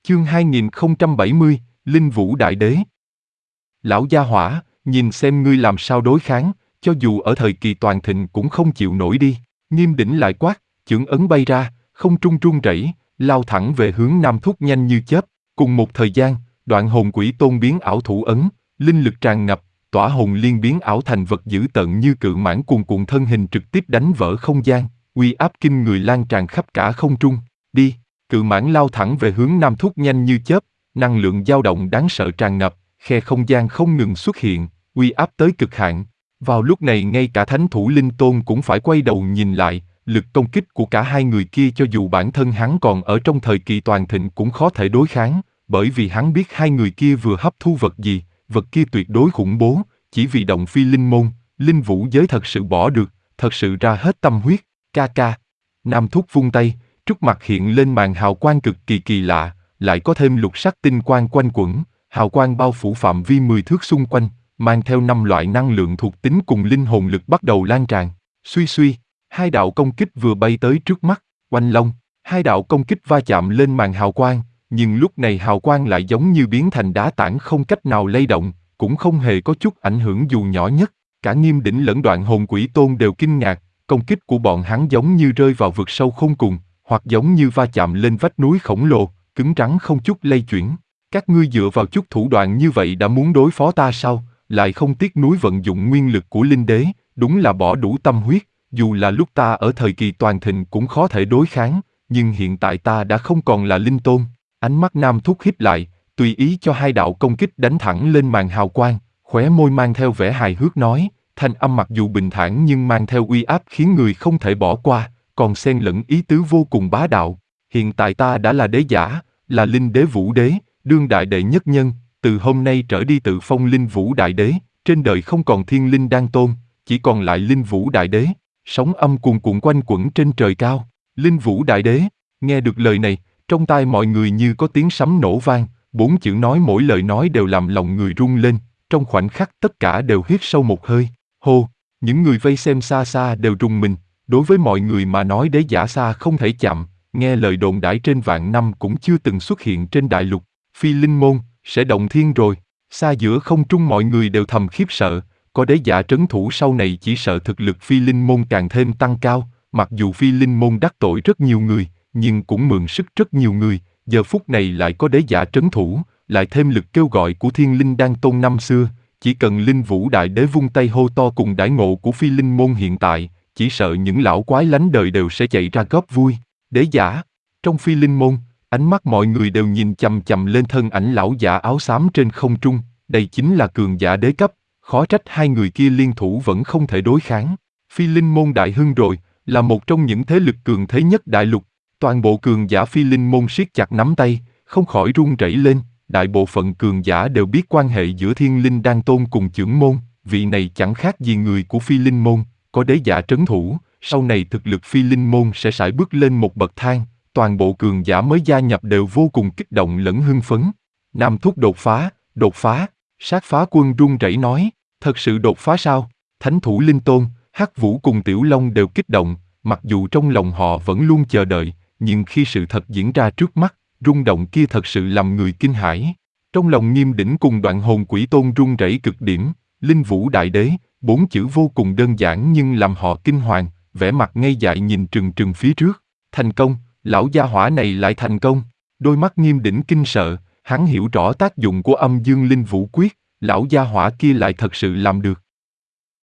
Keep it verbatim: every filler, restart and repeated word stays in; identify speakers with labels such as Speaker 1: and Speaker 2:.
Speaker 1: Chương hai nghìn không trăm bảy mươi, Linh Vũ Đại Đế. Lão gia hỏa, nhìn xem ngươi làm sao đối kháng, cho dù ở thời kỳ toàn thịnh cũng không chịu nổi đi. Nghiêm Đỉnh lại quát, chưởng ấn bay ra, không trung run rẩy, lao thẳng về hướng Nam Thúc nhanh như chớp. Cùng một thời gian, Đoạn Hồn Quỷ Tôn biến ảo thủ ấn, linh lực tràn ngập, Tỏa Hồn Liên biến ảo thành vật dữ tợn như cự mãng cuồn cuộn thân hình trực tiếp đánh vỡ không gian, uy áp kinh người lan tràn khắp cả không trung. Đi! Cự mãng lao thẳng về hướng Nam Thúc nhanh như chớp, năng lượng dao động đáng sợ tràn ngập, khe không gian không ngừng xuất hiện, uy áp tới cực hạn. Vào lúc này ngay cả Thánh Thủ Linh Tôn cũng phải quay đầu nhìn lại, lực công kích của cả hai người kia cho dù bản thân hắn còn ở trong thời kỳ toàn thịnh cũng khó thể đối kháng, bởi vì hắn biết hai người kia vừa hấp thu vật gì, vật kia tuyệt đối khủng bố, chỉ vì động phi linh môn, linh vũ giới thật sự bỏ được, thật sự ra hết tâm huyết, ca ca. Nam Thúc vung tay, trước mặt hiện lên màn hào quang cực kỳ kỳ lạ, lại có thêm lục sắc tinh quang quanh quẩn, hào quang bao phủ phạm vi mười thước xung quanh, mang theo năm loại năng lượng thuộc tính cùng linh hồn lực bắt đầu lan tràn. Suy suy, hai đạo công kích vừa bay tới trước mắt, oanh long, hai đạo công kích va chạm lên màn hào quang, nhưng lúc này hào quang lại giống như biến thành đá tảng không cách nào lay động, cũng không hề có chút ảnh hưởng dù nhỏ nhất. Cả Nghiêm Đỉnh lẫn Đoạn Hồn Quỷ Tôn đều kinh ngạc, công kích của bọn hắn giống như rơi vào vực sâu khôn cùng, hoặc giống như va chạm lên vách núi khổng lồ, cứng rắn không chút lay chuyển. Các ngươi dựa vào chút thủ đoạn như vậy đã muốn đối phó ta sao? Lại không tiếc núi vận dụng nguyên lực của Linh Đế, đúng là bỏ đủ tâm huyết. Dù là lúc ta ở thời kỳ toàn thịnh cũng khó thể đối kháng, nhưng hiện tại ta đã không còn là Linh Tôn. Ánh mắt Nam Thúc híp lại, tùy ý cho hai đạo công kích đánh thẳng lên màn hào quang, khóe môi mang theo vẻ hài hước nói, thanh âm mặc dù bình thản nhưng mang theo uy áp khiến người không thể bỏ qua, còn xen lẫn ý tứ vô cùng bá đạo. Hiện tại ta đã là đế giả, là Linh Đế Vũ Đế, đương đại đệ nhất nhân, từ hôm nay trở đi tự phong Linh Vũ Đại Đế, trên đời không còn Thiên Linh Đan Tôn, chỉ còn lại Linh Vũ Đại Đế. Sóng âm cuồn cuộn quanh quẩn trên trời cao. Linh Vũ Đại Đế, nghe được lời này, trong tai mọi người như có tiếng sấm nổ vang, bốn chữ nói mỗi lời nói đều làm lòng người rung lên, trong khoảnh khắc tất cả đều hít sâu một hơi, hô, những người vây xem xa xa đều rùng mình, đối với mọi người mà nói đế giả xa không thể chạm, nghe lời đồn đãi trên vạn năm cũng chưa từng xuất hiện trên đại lục, phi linh môn, sẽ động thiên rồi, xa giữa không trung mọi người đều thầm khiếp sợ. Có đế giả trấn thủ sau này chỉ sợ thực lực phi linh môn càng thêm tăng cao, mặc dù phi linh môn đắc tội rất nhiều người, nhưng cũng mượn sức rất nhiều người, giờ phút này lại có đế giả trấn thủ, lại thêm lực kêu gọi của Thiên Linh Đan Tôn năm xưa, chỉ cần Linh Vũ Đại Đế vung tay hô to cùng đãi ngộ của phi linh môn hiện tại, chỉ sợ những lão quái lánh đời đều sẽ chạy ra góp vui. Đế giả, trong phi linh môn, ánh mắt mọi người đều nhìn chằm chằm lên thân ảnh lão giả áo xám trên không trung, đây chính là cường giả đế cấp. Khó trách hai người kia liên thủ vẫn không thể đối kháng. Phi linh môn đại hưng rồi, là một trong những thế lực cường thế nhất đại lục. Toàn bộ cường giả phi linh môn siết chặt nắm tay, không khỏi run rẩy lên. Đại bộ phận cường giả đều biết quan hệ giữa Thiên Linh Đan Tôn cùng Chưởng Môn. Vị này chẳng khác gì người của phi linh môn, có đế giả trấn thủ. Sau này thực lực phi linh môn sẽ sải bước lên một bậc thang. Toàn bộ cường giả mới gia nhập đều vô cùng kích động lẫn hưng phấn. Nam Thúc đột phá, đột phá. Sát Phá Quân run rẩy nói. Thật sự đột phá sao? Thánh Thủ Linh Tôn, Hắc Vũ cùng Tiểu Long đều kích động, mặc dù trong lòng họ vẫn luôn chờ đợi, nhưng khi sự thật diễn ra trước mắt, rung động kia thật sự làm người kinh hãi. Trong lòng Nghiêm Đỉnh cùng Đoạn Hồn Quỷ Tôn run rẩy cực điểm, Linh Vũ Đại Đế, bốn chữ vô cùng đơn giản nhưng làm họ kinh hoàng, vẻ mặt ngây dại nhìn trừng trừng phía trước. Thành công, lão gia hỏa này lại thành công. Đôi mắt Nghiêm Đỉnh kinh sợ, hắn hiểu rõ tác dụng của Âm Dương Linh Vũ Quyết. Lão gia hỏa kia lại thật sự làm được.